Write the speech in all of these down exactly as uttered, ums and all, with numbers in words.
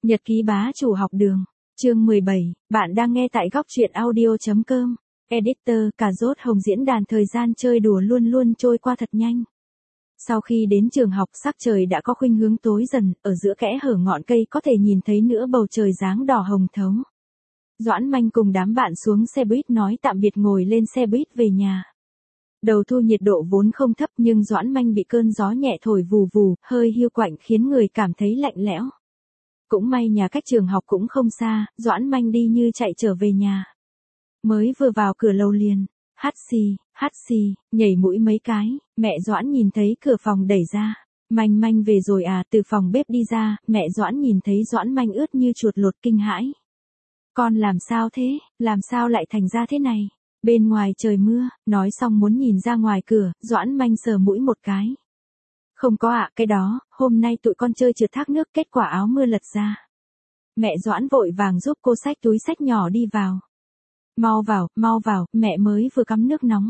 Nhật ký bá chủ học đường, chương mười bảy, bạn đang nghe tại góc truyện audio.com. Editor, cà rốt hồng diễn đàn thời gian chơi đùa luôn luôn trôi qua thật nhanh. Sau khi đến trường học sắc trời đã có khuynh hướng tối dần, ở giữa kẽ hở ngọn cây có thể nhìn thấy nửa bầu trời dáng đỏ hồng thấu. Doãn Manh cùng đám bạn xuống xe buýt nói tạm biệt ngồi lên xe buýt về nhà. Đầu thu nhiệt độ vốn không thấp nhưng Doãn Manh bị cơn gió nhẹ thổi vù vù, hơi hiu quạnh khiến người cảm thấy lạnh lẽo. Cũng may nhà cách trường học cũng không xa, Doãn Manh đi như chạy trở về nhà. Mới vừa vào cửa lầu liền, hắt xì, hắt xì, nhảy mũi mấy cái, mẹ Doãn nhìn thấy cửa phòng đẩy ra. Manh Manh về rồi à, từ phòng bếp đi ra, mẹ Doãn nhìn thấy Doãn Manh ướt như chuột lột kinh hãi. Con làm sao thế, làm sao lại thành ra thế này? Bên ngoài trời mưa, nói xong muốn nhìn ra ngoài cửa, Doãn Manh sờ mũi một cái. Không có ạ, cái đó, hôm nay tụi con chơi trượt thác nước kết quả áo mưa lật ra. Mẹ Doãn vội vàng giúp cô xách túi xách nhỏ đi vào. Mau vào, mau vào, mẹ mới vừa cắm nước nóng.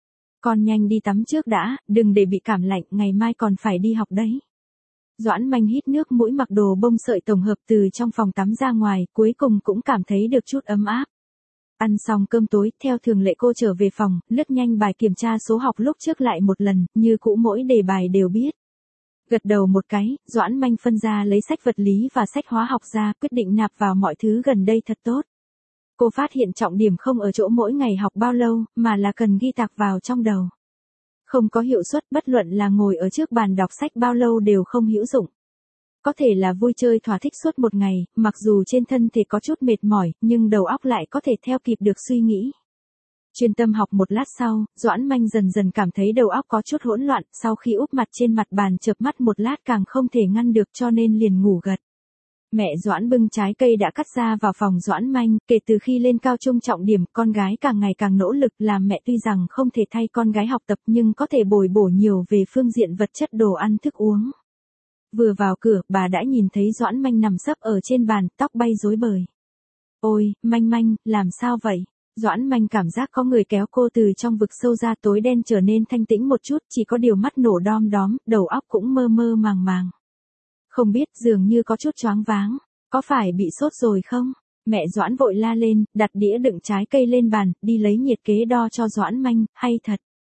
Con nhanh đi tắm trước đã, đừng để bị cảm lạnh, ngày mai còn phải đi học đấy. Doãn Manh hít nước mũi mặc đồ bông sợi tổng hợp từ trong phòng tắm ra ngoài, cuối cùng cũng cảm thấy được chút ấm áp. Ăn xong cơm tối, theo thường lệ cô trở về phòng, lướt nhanh bài kiểm tra số học lúc trước lại một lần, như cũ mỗi đề bài đều biết. Gật đầu một cái, Doãn Manh phân ra lấy sách vật lý và sách hóa học ra, quyết định nạp vào mọi thứ gần đây thật tốt. Cô phát hiện trọng điểm không ở chỗ mỗi ngày học bao lâu, mà là cần ghi tạc vào trong đầu. Không có hiệu suất, bất luận là ngồi ở trước bàn đọc sách bao lâu đều không hữu dụng. Có thể là vui chơi thỏa thích suốt một ngày, mặc dù trên thân thể có chút mệt mỏi, nhưng đầu óc lại có thể theo kịp được suy nghĩ. Chuyên tâm học một lát sau, Doãn Manh dần dần cảm thấy đầu óc có chút hỗn loạn, sau khi úp mặt trên mặt bàn chợp mắt một lát càng không thể ngăn được cho nên liền ngủ gật. Mẹ Doãn bưng trái cây đã cắt ra vào phòng Doãn Manh, kể từ khi lên cao trung trọng điểm, con gái càng ngày càng nỗ lực, làm mẹ tuy rằng không thể thay con gái học tập nhưng có thể bồi bổ nhiều về phương diện vật chất đồ ăn thức uống. Vừa vào cửa, bà đã nhìn thấy Doãn Manh nằm sấp ở trên bàn, tóc bay rối bời. Ôi, Manh Manh, làm sao vậy? Doãn Manh cảm giác có người kéo cô từ trong vực sâu ra, tối đen trở nên thanh tĩnh một chút, chỉ có điều mắt nổ đom đóm, đầu óc cũng mơ mơ màng màng. Không biết, dường như có chút choáng váng, có phải bị sốt rồi không? Mẹ Doãn vội la lên, đặt đĩa đựng trái cây lên bàn, đi lấy nhiệt kế đo cho Doãn Manh, hay thật.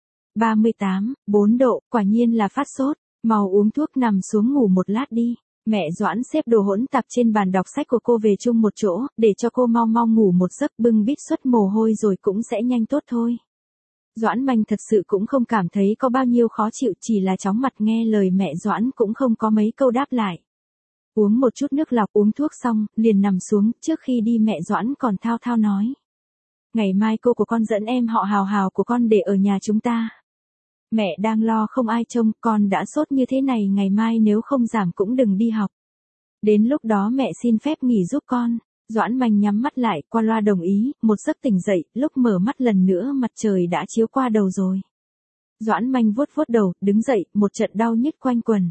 ba mươi tám, bốn độ, quả nhiên là phát sốt. Mau uống thuốc nằm xuống ngủ một lát đi. Mẹ Doãn xếp đồ hỗn tạp trên bàn đọc sách của cô về chung một chỗ, để cho cô mau mau ngủ một giấc, bưng bít xuất mồ hôi rồi cũng sẽ nhanh tốt thôi. Doãn Manh thật sự cũng không cảm thấy có bao nhiêu khó chịu, chỉ là chóng mặt nghe lời mẹ Doãn cũng không có mấy câu đáp lại. Uống một chút nước lọc, uống thuốc xong, liền nằm xuống, trước khi đi mẹ Doãn còn thao thao nói. Ngày mai cô của con dẫn em họ Hào Hào của con để ở nhà chúng ta. Mẹ đang lo không ai trông, con đã sốt như thế này, ngày mai nếu không giảm cũng đừng đi học. Đến lúc đó mẹ xin phép nghỉ giúp con. Doãn Manh nhắm mắt lại, qua loa đồng ý, một giấc tỉnh dậy, lúc mở mắt lần nữa mặt trời đã chiếu qua đầu rồi. Doãn Manh vuốt vuốt đầu, đứng dậy, một trận đau nhức quanh quần.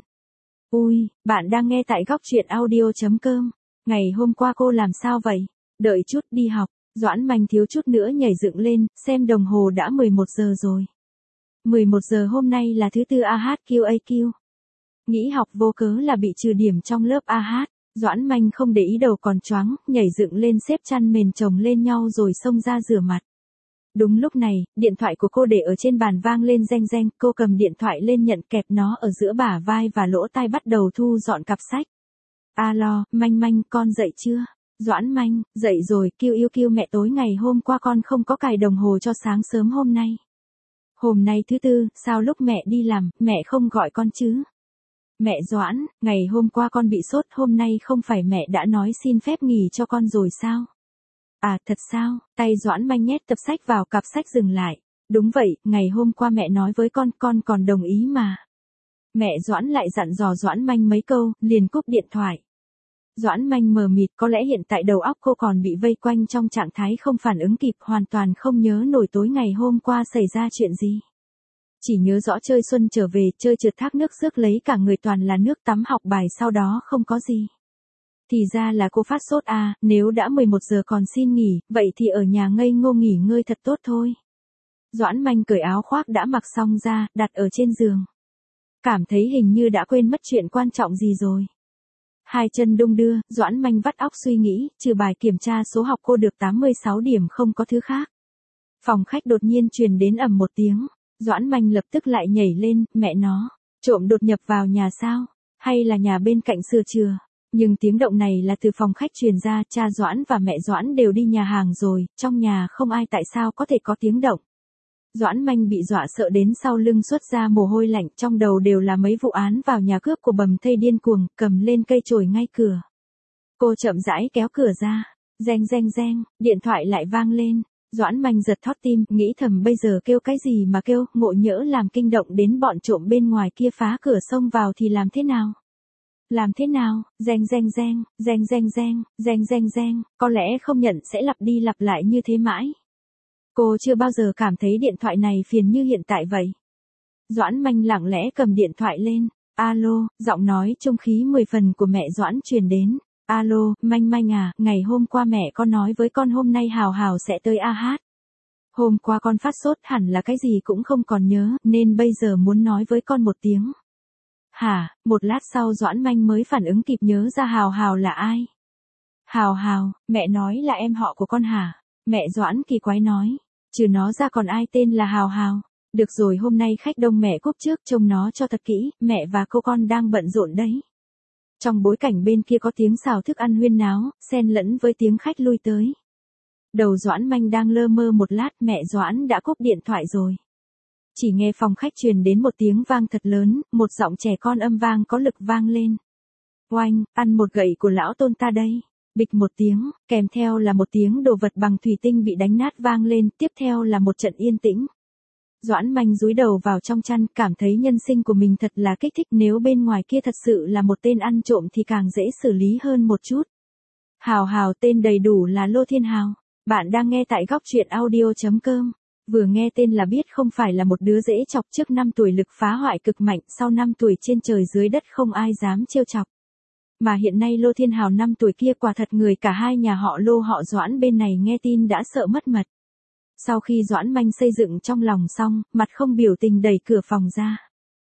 Ui, bạn đang nghe tại góc truyện audio.com. Ngày hôm qua cô làm sao vậy? Đợi chút đi học. Doãn Manh thiếu chút nữa nhảy dựng lên, xem đồng hồ đã mười một giờ rồi. mười một giờ hôm nay là thứ tư a hát quy a quy. Nghĩ học vô cớ là bị trừ điểm trong lớp a hát. Doãn Manh không để ý, đầu còn choáng, nhảy dựng lên xếp chăn mền chồng lên nhau rồi xông ra rửa mặt. Đúng lúc này, điện thoại của cô để ở trên bàn vang lên reng reng, cô cầm điện thoại lên nhận, kẹp nó ở giữa bả vai và lỗ tai bắt đầu thu dọn cặp sách. Alo, Manh Manh, con dậy chưa? Doãn Manh, dậy rồi, kêu yêu kêu mẹ, tối ngày hôm qua con không có cài đồng hồ cho sáng sớm hôm nay. Hôm nay thứ tư, sao lúc mẹ đi làm, mẹ không gọi con chứ? Mẹ Doãn, ngày hôm qua con bị sốt, hôm nay không phải mẹ đã nói xin phép nghỉ cho con rồi sao? À, thật sao? Tay Doãn Manh nhét tập sách vào cặp sách dừng lại. Đúng vậy, ngày hôm qua mẹ nói với con, con còn đồng ý mà. Mẹ Doãn lại dặn dò Doãn Manh mấy câu, liền cúp điện thoại. Doãn Manh mờ mịt, có lẽ hiện tại đầu óc cô còn bị vây quanh trong trạng thái không phản ứng kịp, hoàn toàn không nhớ nổi tối ngày hôm qua xảy ra chuyện gì. Chỉ nhớ rõ chơi xuân trở về, chơi trượt thác nước rước lấy cả người toàn là nước tắm, học bài sau đó không có gì. Thì ra là cô phát sốt à, nếu đã mười một giờ còn xin nghỉ, vậy thì ở nhà ngây ngô nghỉ ngơi thật tốt thôi. Doãn Manh cởi áo khoác đã mặc xong ra, đặt ở trên giường. Cảm thấy hình như đã quên mất chuyện quan trọng gì rồi. Hai chân đung đưa, Doãn Manh vắt óc suy nghĩ, trừ bài kiểm tra số học cô được tám mươi sáu điểm không có thứ khác. Phòng khách đột nhiên truyền đến ầm một tiếng, Doãn Manh lập tức lại nhảy lên, mẹ nó, trộm đột nhập vào nhà sao, hay là nhà bên cạnh sửa chữa. Nhưng tiếng động này là từ phòng khách truyền ra, cha Doãn và mẹ Doãn đều đi nhà hàng rồi, trong nhà không ai, tại sao có thể có tiếng động. Doãn Manh bị dọa sợ đến sau lưng xuất ra mồ hôi lạnh, trong đầu đều là mấy vụ án vào nhà cướp của bầm thây điên cuồng, cầm lên cây chổi ngay cửa. Cô chậm rãi kéo cửa ra, reng reng reng, điện thoại lại vang lên. Doãn Manh giật thót tim, nghĩ thầm bây giờ kêu cái gì mà kêu, ngộ nhỡ làm kinh động đến bọn trộm bên ngoài kia phá cửa xông vào thì làm thế nào? Làm thế nào? Reng reng reng, reng reng reng, reng reng reng, có lẽ không nhận sẽ lặp đi lặp lại như thế mãi. Cô chưa bao giờ cảm thấy điện thoại này phiền như hiện tại vậy. Doãn Manh lặng lẽ cầm điện thoại lên. Alo, giọng nói trung khí mười phần của mẹ Doãn truyền đến. Alo, Manh Manh à, ngày hôm qua mẹ con nói với con hôm nay Hào Hào sẽ tới a hát. Hôm qua con phát sốt hẳn là cái gì cũng không còn nhớ, nên bây giờ muốn nói với con một tiếng. Hả, một lát sau Doãn Manh mới phản ứng kịp nhớ ra Hào Hào là ai. Hào Hào, mẹ nói là em họ của con hả? Mẹ Doãn kỳ quái nói, trừ nó ra còn ai tên là Hào Hào? Được rồi, hôm nay khách đông mẹ cúp trước, trông nó cho thật kỹ, mẹ và cô con đang bận rộn đấy. Trong bối cảnh bên kia có tiếng xào thức ăn huyên náo, xen lẫn với tiếng khách lui tới. Đầu Doãn Manh đang lơ mơ một lát, mẹ Doãn đã cúp điện thoại rồi. Chỉ nghe phòng khách truyền đến một tiếng vang thật lớn, một giọng trẻ con âm vang có lực vang lên. Oanh, ăn một gậy của lão tôn ta đây. Bịch một tiếng, kèm theo là một tiếng đồ vật bằng thủy tinh bị đánh nát vang lên, tiếp theo là một trận yên tĩnh. Doãn Manh dúi đầu vào trong chăn, cảm thấy nhân sinh của mình thật là kích thích, nếu bên ngoài kia thật sự là một tên ăn trộm thì càng dễ xử lý hơn một chút. Hào Hào tên đầy đủ là Lô Thiên Hào. Bạn đang nghe tại góc truyện audio chấm com. Vừa nghe tên là biết không phải là một đứa dễ chọc, trước năm tuổi lực phá hoại cực mạnh, sau năm tuổi trên trời dưới đất không ai dám trêu chọc. Mà hiện nay Lô Thiên Hào năm tuổi kia quả thật người cả hai nhà họ Lô họ Doãn bên này nghe tin đã sợ mất mật. Sau khi Doãn Manh xây dựng trong lòng xong, mặt không biểu tình đẩy cửa phòng ra.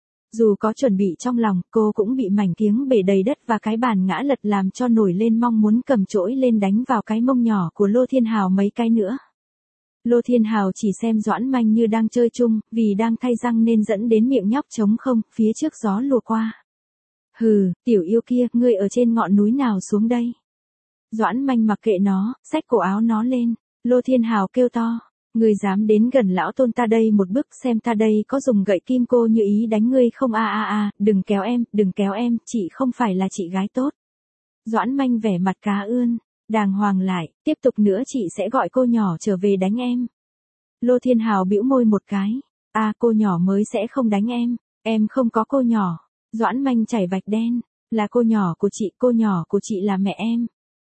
Dù có chuẩn bị trong lòng, cô cũng bị mảnh kiếng bể đầy đất và cái bàn ngã lật làm cho nổi lên mong muốn cầm chổi lên đánh vào cái mông nhỏ của Lô Thiên Hào mấy cái nữa. Lô Thiên Hào chỉ xem Doãn Manh như đang chơi chung, vì đang thay răng nên dẫn đến miệng nhóc trống không, phía trước gió lùa qua. Hừ, tiểu yêu kia, ngươi ở trên ngọn núi nào xuống đây? Doãn Manh mặc kệ nó, xách cổ áo nó lên. Lô Thiên Hào kêu to, ngươi dám đến gần lão tôn ta đây một bước, xem ta đây có dùng gậy kim cô như ý đánh ngươi không? A a a, đừng kéo em, đừng kéo em, chị không phải là chị gái tốt. Doãn Manh vẻ mặt cá ươn, đàng hoàng lại, tiếp tục nữa chị sẽ gọi cô nhỏ trở về đánh em. Lô Thiên Hào bĩu môi một cái, a à, cô nhỏ mới sẽ không đánh em, em không có cô nhỏ. Doãn Manh chảy vạch đen, là cô nhỏ của chị, cô nhỏ của chị là mẹ em.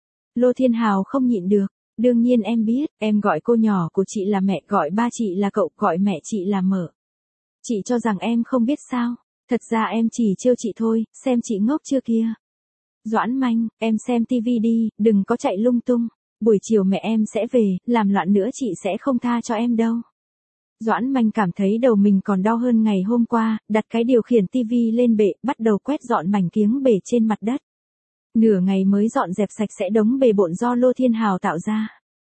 Lô Thiên Hào không nhịn được, đương nhiên em biết, em gọi cô nhỏ của chị là mẹ, gọi ba chị là cậu, gọi mẹ chị là mợ. Chị cho rằng em không biết sao, thật ra em chỉ trêu chị thôi, xem chị ngốc chưa kia. Doãn Manh, em xem tivi đi, đừng có chạy lung tung, buổi chiều mẹ em sẽ về, làm loạn nữa chị sẽ không tha cho em đâu. Doãn Manh cảm thấy đầu mình còn đau hơn ngày hôm qua, đặt cái điều khiển tivi lên bệ, bắt đầu quét dọn mảnh kiếng bể trên mặt đất. Nửa ngày mới dọn dẹp sạch sẽ đống bề bộn do Lô Thiên Hào tạo ra.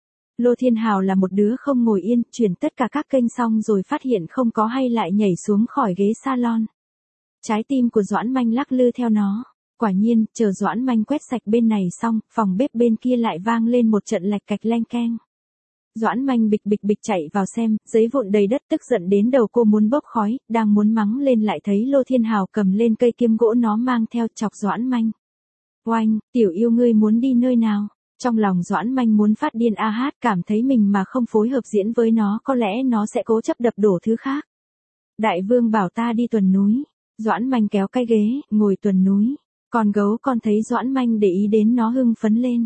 Lô Thiên Hào là một đứa không ngồi yên, chuyển tất cả các kênh xong rồi phát hiện không có hay lại nhảy xuống khỏi ghế salon. Trái tim của Doãn Manh lắc lư theo nó. Quả nhiên, chờ Doãn Manh quét sạch bên này xong, phòng bếp bên kia lại vang lên một trận lạch cạch leng keng. Doãn Manh bịch bịch bịch chạy vào xem, giấy vụn đầy đất, tức giận đến đầu cô muốn bốc khói, đang muốn mắng lên lại thấy Lô Thiên Hào cầm lên cây kiêm gỗ nó mang theo, chọc Doãn Manh. Oanh, tiểu yêu ngươi muốn đi nơi nào? Trong lòng Doãn Manh muốn phát điên a hát, cảm thấy mình mà không phối hợp diễn với nó có lẽ nó sẽ cố chấp đập đổ thứ khác. Đại vương bảo ta đi tuần núi. Doãn Manh kéo cái ghế, ngồi tuần núi. Con gấu con thấy Doãn Manh để ý đến nó hưng phấn lên.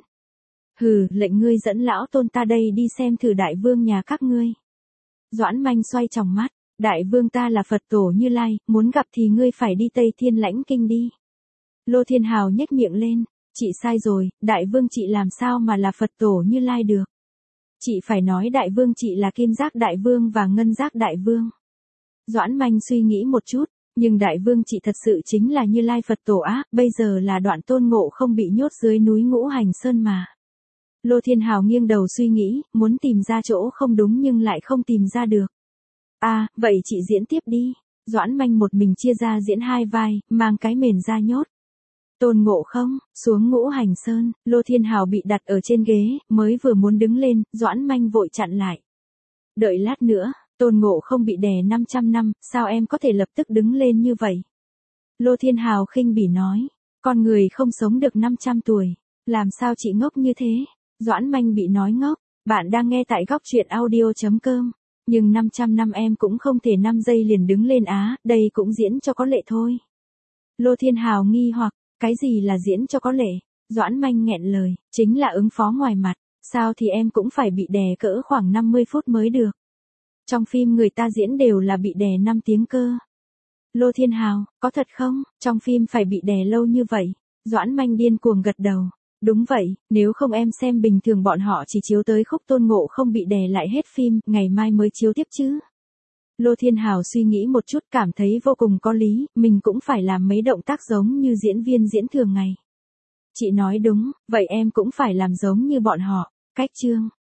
Hừ, lệnh ngươi dẫn lão tôn ta đây đi xem thử đại vương nhà các ngươi. Doãn Manh xoay tròng mắt, đại vương ta là Phật tổ Như Lai, muốn gặp thì ngươi phải đi Tây Thiên Lãnh Kinh đi. Lô Thiên Hào nhếch miệng lên, chị sai rồi, đại vương chị làm sao mà là Phật tổ Như Lai được. Chị phải nói đại vương chị là Kim Giác đại vương và Ngân Giác đại vương. Doãn Manh suy nghĩ một chút, Nhưng đại vương chị thật sự chính là Như Lai Phật Tổ á, bây giờ là đoạn Tôn Ngộ không bị nhốt dưới núi Ngũ Hành Sơn mà. Lô Thiên Hào nghiêng đầu suy nghĩ, muốn tìm ra chỗ không đúng nhưng lại không tìm ra được. À, vậy chị diễn tiếp đi. Doãn Manh một mình chia ra diễn hai vai, mang cái mền ra nhốt. Tôn Ngộ không, xuống Ngũ Hành Sơn, Lô Thiên Hào bị đặt ở trên ghế, mới vừa muốn đứng lên, Doãn Manh vội chặn lại. Đợi lát nữa, Tôn Ngộ không bị đè năm trăm năm, sao em có thể lập tức đứng lên như vậy? Lô Thiên Hào khinh bỉ nói, con người không sống được năm trăm tuổi, làm sao chị ngốc như thế? Doãn Manh bị nói ngốc, bạn đang nghe tại góc truyện audio chấm com. Nhưng năm trăm năm em cũng không thể năm giây liền đứng lên á, đây cũng diễn cho có lệ thôi. Lô Thiên Hào nghi hoặc, cái gì là diễn cho có lệ? Doãn Manh nghẹn lời, chính là ứng phó ngoài mặt, sao thì em cũng phải bị đè cỡ khoảng năm mươi phút mới được. Trong phim người ta diễn đều là bị đè năm tiếng cơ. Lô Thiên Hào, có thật không? Trong phim phải bị đè lâu như vậy? Doãn Manh điên cuồng gật đầu. Đúng vậy, nếu không em xem bình thường bọn họ chỉ chiếu tới khúc Tôn Ngộ không bị đè lại hết phim, ngày mai mới chiếu tiếp chứ. Lô Thiên Hào suy nghĩ một chút cảm thấy vô cùng có lý, mình cũng phải làm mấy động tác giống như diễn viên diễn thường ngày. Chị nói đúng, vậy em cũng phải làm giống như bọn họ. Cách chương,